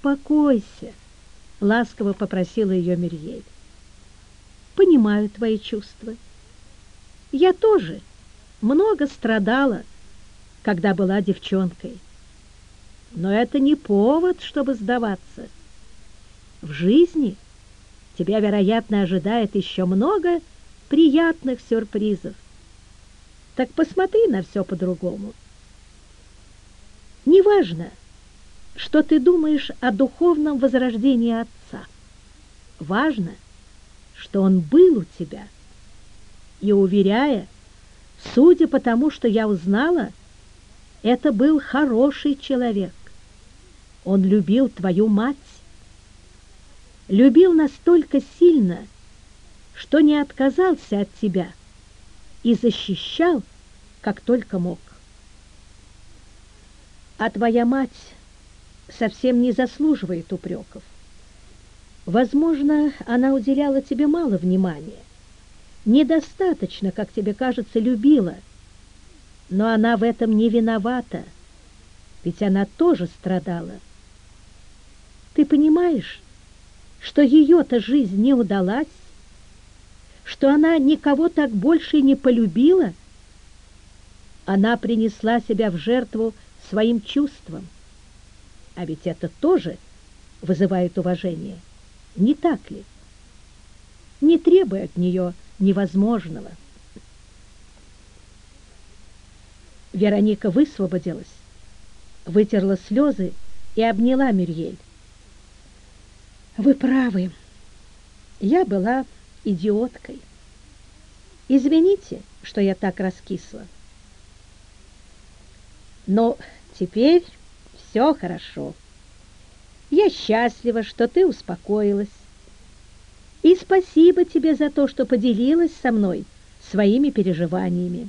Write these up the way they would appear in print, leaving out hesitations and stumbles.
«Успокойся», — ласково попросила ее Мюрриель. «Понимаю твои чувства. Я тоже много страдала, когда была девчонкой. Но это не повод, чтобы сдаваться. В жизни тебя, вероятно, ожидает еще много приятных сюрпризов. Так посмотри на все по-другому. Неважно, что ты думаешь о духовном возрождении отца. Важно, что он был у тебя. И, уверяя, судя по тому, что я узнала, это был хороший человек. Он любил твою мать. Любил настолько сильно, что не отказался от тебя и защищал, как только мог. А твоя мать совсем не заслуживает упреков. Возможно, она уделяла тебе мало внимания, недостаточно, как тебе кажется, любила, но она в этом не виновата, ведь она тоже страдала. Ты понимаешь, что ее-то жизнь не удалась, что она никого так больше не полюбила? Она принесла себя в жертву своим чувствам. А ведь это тоже вызывает уважение, не так ли? Не требуй от нее невозможного. Вероника высвободилась, вытерла слезы и обняла Мюрриель. Вы правы, я была идиоткой. Извините, что я так раскисла. Но теперь все хорошо. Я счастлива, что ты успокоилась. И спасибо тебе за то, что поделилась со мной своими переживаниями.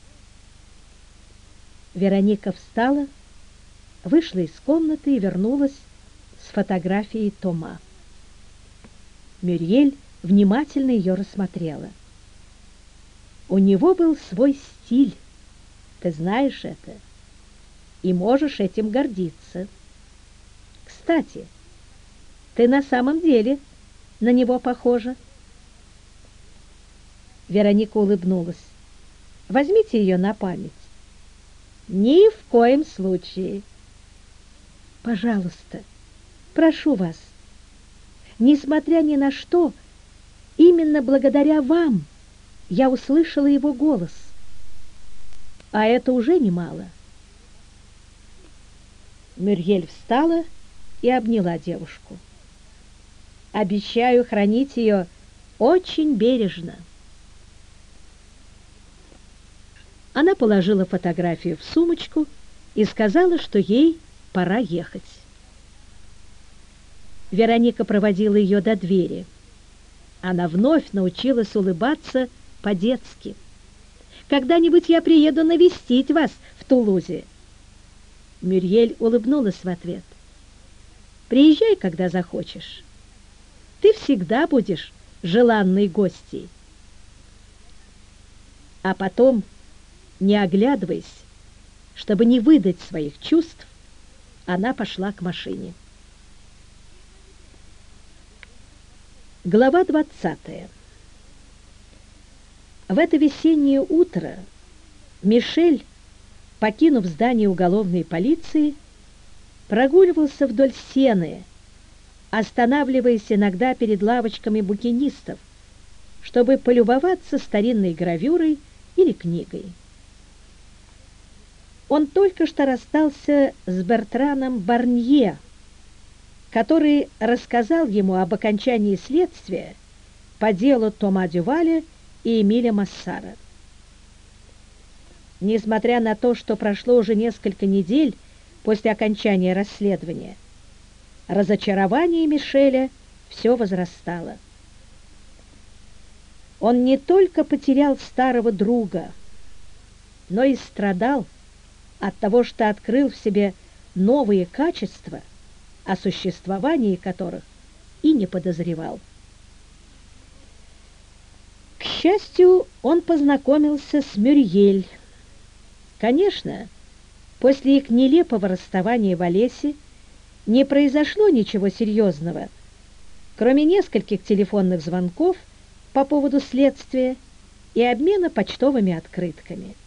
Вероника встала, вышла из комнаты и вернулась с фотографией Тома. Мюрриель внимательно ее рассмотрела. У него был свой стиль, ты знаешь это, и можешь этим гордиться. Кстати, ты на самом деле на него похожа. Вероника улыбнулась. Возьмите ее на память. Ни в коем случае. Пожалуйста, прошу вас. Несмотря ни на что, именно благодаря вам я услышала его голос. А это уже немало. Мюрриель встала и обняла девушку. Обещаю хранить ее очень бережно. Она положила фотографию в сумочку и сказала, что ей пора ехать. Вероника проводила ее до двери. Она вновь научилась улыбаться по-детски. «Когда-нибудь я приеду навестить вас в Тулузе». Мюрриель улыбнулась в ответ. «Приезжай, когда захочешь. Ты всегда будешь желанной гостьей». А потом, не оглядываясь, чтобы не выдать своих чувств, она пошла к машине. Глава 20. В это весеннее утро Мишель, покинув здание уголовной полиции, прогуливался вдоль Сены, останавливаясь иногда перед лавочками букинистов, чтобы полюбоваться старинной гравюрой или книгой. Он только что расстался с Бертраном Барнье, который рассказал ему об окончании следствия по делу Тома Дюваля и Эмиля Массара. Несмотря на то, что прошло уже несколько недель после окончания расследования, разочарование Мишеля все возрастало. Он не только потерял старого друга, но и страдал от того, что открыл в себе новые качества, о существовании которых и не подозревал. К счастью, он познакомился с Мюрриель. Конечно, после их нелепого расставания в Олесе Не произошло ничего серьезного, кроме нескольких телефонных звонков по поводу следствия и обмена почтовыми открытками.